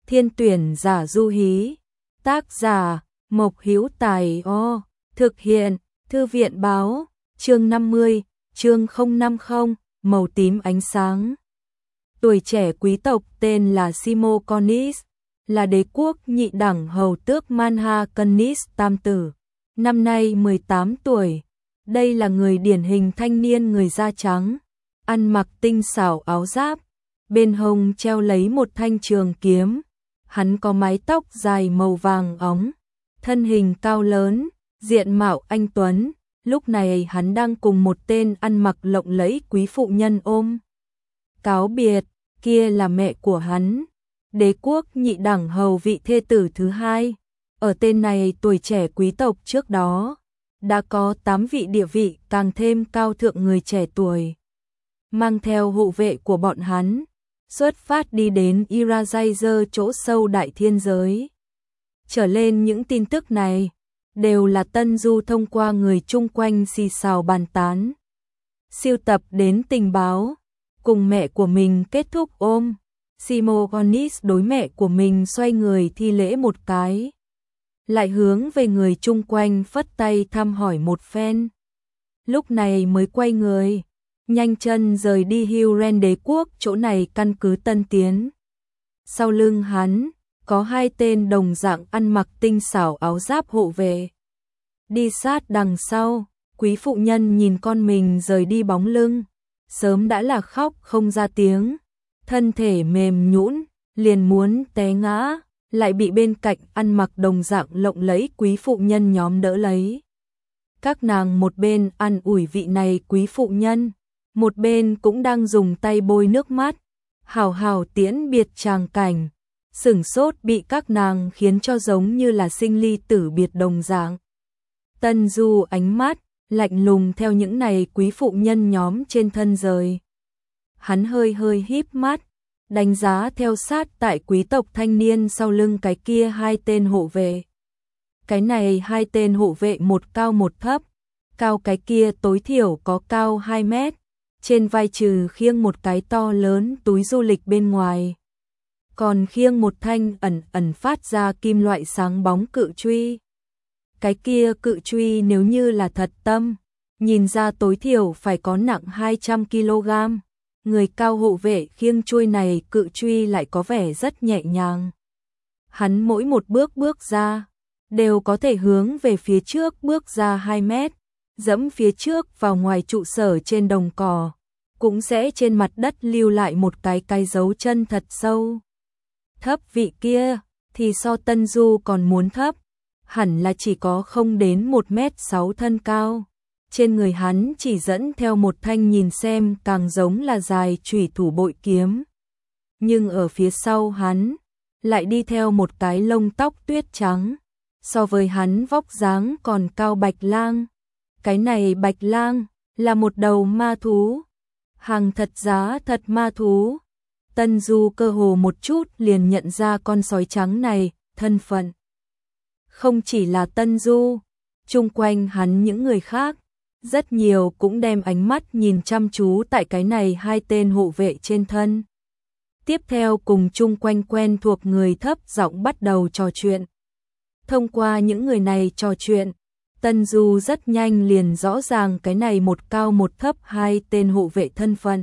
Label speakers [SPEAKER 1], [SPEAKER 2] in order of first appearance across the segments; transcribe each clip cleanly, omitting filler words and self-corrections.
[SPEAKER 1] Thiên tuyển giả Du Hí. Tác giả Mộc Hữu Tài. Thực hiện Thư viện Báo. Chương 50, chương 050, màu tím ánh sáng. Tuổi trẻ quý tộc tên là Simo Cornish, là đế quốc nhị đẳng hầu tước Manha Cornish tam tử. Năm nay 18 tuổi. Đây là người điển hình thanh niên người da trắng, ăn mặc tinh xảo áo giáp, bên hông treo lấy một thanh trường kiếm. Hắn có mái tóc dài màu vàng óng, thân hình cao lớn, diện mạo anh tuấn. Lúc này hắn đang cùng một tên ăn mặc lộng lẫy quý phụ nhân ôm cáo biệt, kia là mẹ của hắn, đế quốc nhị đẳng hầu vị thê tử thứ hai. Ở tên này tuổi trẻ quý tộc trước đó đã có 8 vị địa vị càng thêm cao thượng người trẻ tuổi, mang theo hộ vệ của bọn hắn, xuất phát đi đến Irajazer chỗ sâu đại thiên giới. Trở lên những tin tức này đều là Tân Du thông qua người chung quanh xì xào bàn tán, siêu tập đến tình báo, cùng mẹ của mình kết thúc ôm. Simo Cornish đối mẹ của mình xoay người thi lễ một cái, lại hướng về người chung quanh phất tay thăm hỏi một phen. Lúc này mới quay người, nhanh chân rời đi Huren đế quốc, chỗ này căn cứ tân tiến. Sau lưng hắn có 2 tên đồng dạng ăn mặc tinh xảo áo giáp hộ vệ. Đi sát đằng sau, quý phụ nhân nhìn con mình rời đi bóng lưng, sớm đã là khóc không ra tiếng, thân thể mềm nhũn, liền muốn té ngã, lại bị bên cạnh ăn mặc đồng dạng lộng lẫy quý phụ nhân nhóm đỡ lấy. Các nàng một bên ăn ủi vị này quý phụ nhân, một bên cũng đang dùng tay bôi nước mắt, hào hào tiễn biệt tràng cảnh. Sửng sốt bị các nàng khiến cho giống như là sinh ly tử biệt đồng dạng. Tân Du ánh mắt lạnh lùng theo những này quý phụ nhân nhóm trên thân rời. Hắn hơi hơi híp mắt, đánh giá theo sát tại quý tộc thanh niên sau lưng cái kia 2 tên hộ vệ. Cái này 2 tên hộ vệ một cao một thấp, cao cái kia tối thiểu có cao 2 mét, trên vai trừ khiêng một cái to lớn túi du lịch bên ngoài, còn khiêng một thanh ẩn ẩn phát ra kim loại sáng bóng cự truy. Cái kia cự truy nếu như là thật tâm, nhìn ra tối thiểu phải có nặng 200 kg. Người cao hộ vệ khiêng chuôi này cự truy lại có vẻ rất nhẹ nhàng. Hắn mỗi một bước bước ra, đều có thể hướng về phía trước bước ra 2 mét, dẫm phía trước vào ngoài trụ sở trên đồng cỏ, cũng sẽ trên mặt đất lưu lại một cái dấu chân thật sâu. Thấp vị kia thì so Tân Du còn muốn thấp, hẳn là chỉ có không đến 1m6 thân cao. Trên người hắn chỉ dẫn theo một thanh nhìn xem càng giống là dài chủy thủ bội kiếm. Nhưng ở phía sau hắn lại đi theo một cái lông tóc tuyết trắng, so với hắn vóc dáng còn cao bạch lang. Cái này bạch lang là một đầu ma thú, hàng thật giá thật ma thú. Tân Du cơ hồ một chút liền nhận ra con sói trắng này thân phận. Không chỉ là Tân Du, chung quanh hắn những người khác, rất nhiều cũng đem ánh mắt nhìn chăm chú tại cái này 2 tên hộ vệ trên thân. Tiếp theo cùng chung quanh quen thuộc người thấp giọng bắt đầu trò chuyện. Thông qua những người này trò chuyện, Tân Du rất nhanh liền rõ ràng cái này một cao một thấp 2 tên hộ vệ thân phận.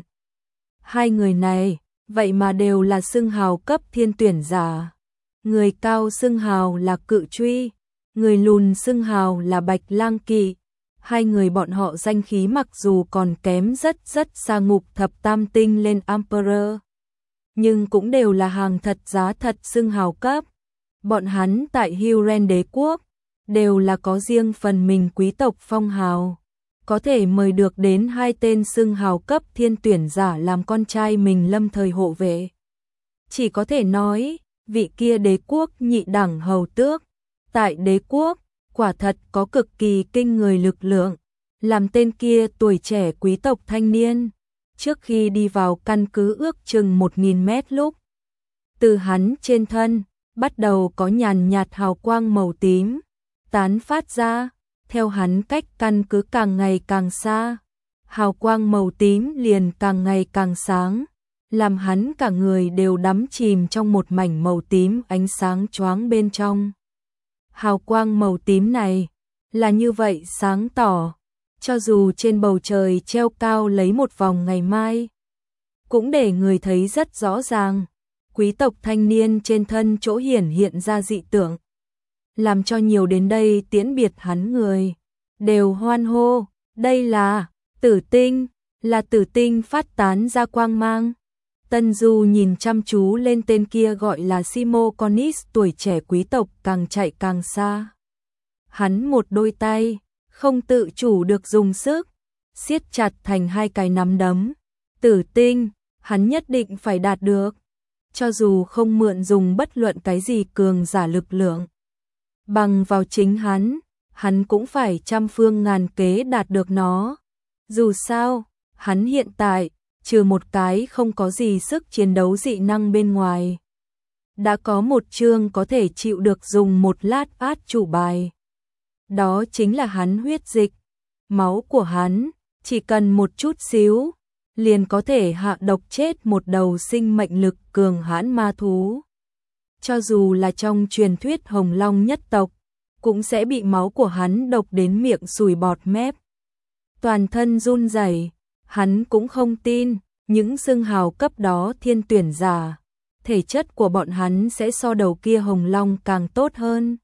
[SPEAKER 1] 2 người này vậy mà đều là xưng hào cấp thiên tuyển giả. Người cao xưng hào là cự truy, người lùn xưng hào là bạch lang kỵ. 2 người bọn họ danh khí mặc dù còn kém rất xa ngục thập tam tinh lên Emperor, nhưng cũng đều là hàng thật giá thật xưng hào cấp. Bọn hắn tại Huren đế quốc đều là có riêng phần mình quý tộc phong hào, có thể mời được đến 2 tên xưng hào cấp thiên tuyển giả làm con trai mình lâm thời hộ vệ. Chỉ có thể nói, vị kia đế quốc nhị đẳng hầu tước, tại đế quốc, quả thật có cực kỳ kinh người lực lượng, làm tên kia tuổi trẻ quý tộc thanh niên. Trước khi đi vào căn cứ ước chừng 1000 mét lúc, từ hắn trên thân, bắt đầu có nhàn nhạt hào quang màu tím, tán phát ra, theo hắn cách căn cứ càng ngày càng xa, hào quang màu tím liền càng ngày càng sáng, làm hắn cả người đều đắm chìm trong một mảnh màu tím ánh sáng choáng bên trong. Hào quang màu tím này là như vậy sáng tỏ, cho dù trên bầu trời treo cao lấy một vòng ngày mai, cũng để người thấy rất rõ ràng. Quý tộc thanh niên trên thân chỗ hiện ra dị tượng, làm cho nhiều đến đây tiễn biệt hắn người đều hoan hô, đây là tử tinh, là tử tinh phát tán ra quang mang. Tân Du nhìn chăm chú lên tên kia gọi là Simo Cornis, tuổi trẻ quý tộc càng chạy càng xa. Hắn một đôi tay không tự chủ được dùng sức siết chặt thành hai cái nắm đấm. Tử tinh, hắn nhất định phải đạt được, cho dù không mượn dùng bất luận cái gì cường giả lực lượng, bằng vào chính hắn cũng phải trăm phương ngàn kế đạt được nó. Dù sao, hắn hiện tại trừ một cái không có gì sức chiến đấu dị năng bên ngoài, đã có một chương có thể chịu được dùng một lát át chủ bài. Đó chính là hắn huyết dịch. Máu của hắn chỉ cần một chút xíu liền có thể hạ độc chết một đầu sinh mệnh lực cường hãn ma thú. Cho dù là trong truyền thuyết Hồng Long nhất tộc, cũng sẽ bị máu của hắn độc đến miệng sùi bọt mép. Toàn thân run rẩy, hắn cũng không tin những xưng hào cấp đó thiên tuyển giả, thể chất của bọn hắn sẽ so đầu kia Hồng Long càng tốt hơn.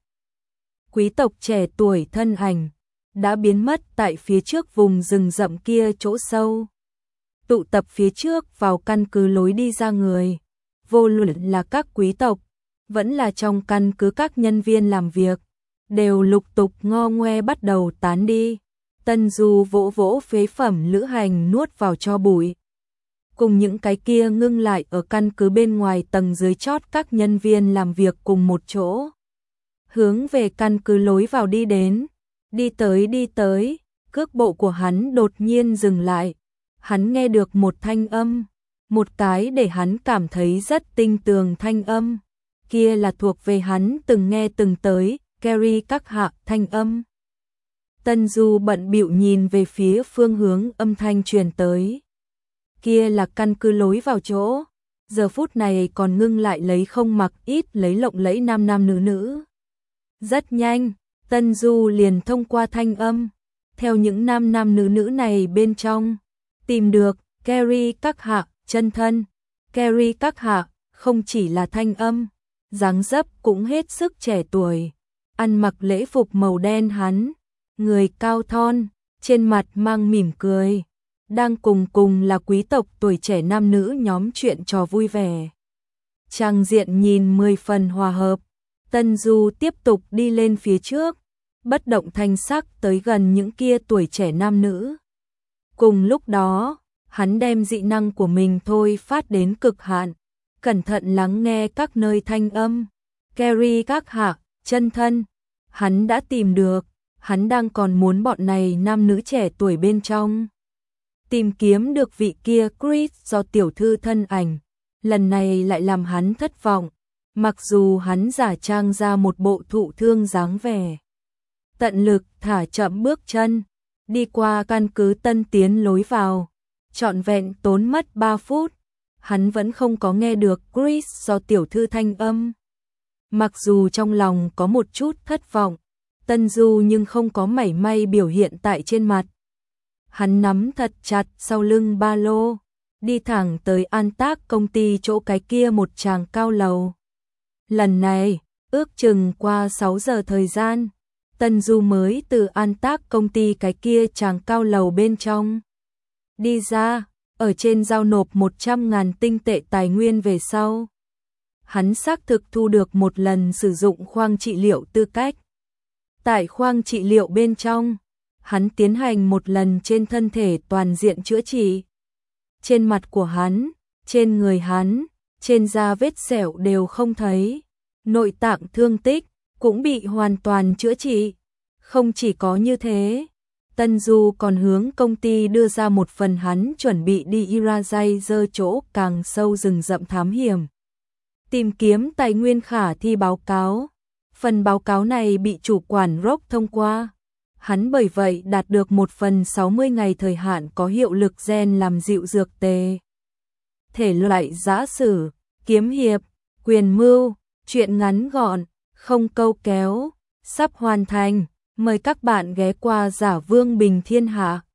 [SPEAKER 1] Quý tộc trẻ tuổi thân ảnh đã biến mất tại phía trước vùng rừng rậm kia chỗ sâu. Tụ tập phía trước vào căn cứ lối đi ra người, vô luận là các quý tộc, vẫn là trong căn cứ các nhân viên làm việc, đều lục tục ngo ngoe bắt đầu tán đi. Tân Du vỗ vỗ phế phẩm lữ hành nuốt vào cho bụi. Cùng những cái kia ngưng lại ở căn cứ bên ngoài tầng dưới chót các nhân viên làm việc cùng một chỗ, hướng về căn cứ lối vào đi đến. Đi tới, cước bộ của hắn đột nhiên dừng lại. Hắn nghe được một thanh âm, một cái để hắn cảm thấy rất tinh tường thanh âm. Kia là thuộc về hắn từng nghe từng tới, Carrie các hạ thanh âm. Tân Du bận bịu nhìn về phía phương hướng âm thanh truyền tới. Kia là căn cứ lối vào chỗ, giờ phút này còn ngưng lại lấy không mặc ít lấy lộng lẫy nam nam nữ nữ. Rất nhanh, Tân Du liền thông qua thanh âm, theo những nam nam nữ nữ này bên trong, tìm được Carrie các hạ chân thân. Carrie các hạ không chỉ là thanh âm, dáng dấp cũng hết sức trẻ tuổi, ăn mặc lễ phục màu đen hắn, người cao thon, trên mặt mang mỉm cười, đang cùng là quý tộc tuổi trẻ nam nữ nhóm chuyện trò vui vẻ. Trang diện nhìn 10 phần hòa hợp. Tân Du tiếp tục đi lên phía trước, bất động thanh sắc tới gần những kia tuổi trẻ nam nữ. Cùng lúc đó, hắn đem dị năng của mình thôi phát đến cực hạn, cẩn thận lắng nghe các nơi thanh âm. Carrie các hạ, chân thân, hắn đã tìm được, hắn đang còn muốn bọn này nam nữ trẻ tuổi bên trong. Tìm kiếm được vị kia Chris do tiểu thư thân ảnh, lần này lại làm hắn thất vọng, mặc dù hắn giả trang ra một bộ thụ thương dáng vẻ. Tận lực thả chậm bước chân, đi qua căn cứ tân tiến lối vào, trọn vẹn tốn mất 3 phút, hắn vẫn không có nghe được Chris do tiểu thư thanh âm. Mặc dù trong lòng có một chút thất vọng, Tân Du nhưng không có mảy may biểu hiện tại trên mặt. Hắn nắm thật chặt sau lưng ba lô, đi thẳng tới An Tác công ty chỗ cái kia một tràng cao lầu. Lần này, ước chừng qua 6 giờ thời gian, Tân Du mới từ An Tác công ty cái kia tràng cao lầu bên trong đi ra, ở trên giao nộp 100.000 tinh tệ tài nguyên về sau. Hắn xác thực thu được một lần sử dụng khoang trị liệu tư cách. Tại khoang trị liệu bên trong, hắn tiến hành một lần trên thân thể toàn diện chữa trị. Trên mặt của hắn, trên người hắn, trên da vết sẹo đều không thấy. Nội tạng thương tích cũng bị hoàn toàn chữa trị. Không chỉ có như thế, Tân Du còn hướng công ty đưa ra một phần hắn chuẩn bị đi Irazai chỗ càng sâu rừng rậm thám hiểm, tìm kiếm tài nguyên khả thi báo cáo. Phần báo cáo này bị chủ quản Rock thông qua. Hắn bởi vậy đạt được một phần 60 ngày thời hạn có hiệu lực gen làm dịu dược tề. thể loại giã sử, kiếm hiệp, quyền mưu, truyện ngắn gọn, không câu kéo, sắp hoàn thành. Mời các bạn ghé qua Giả Vương Bình Thiên Hạ.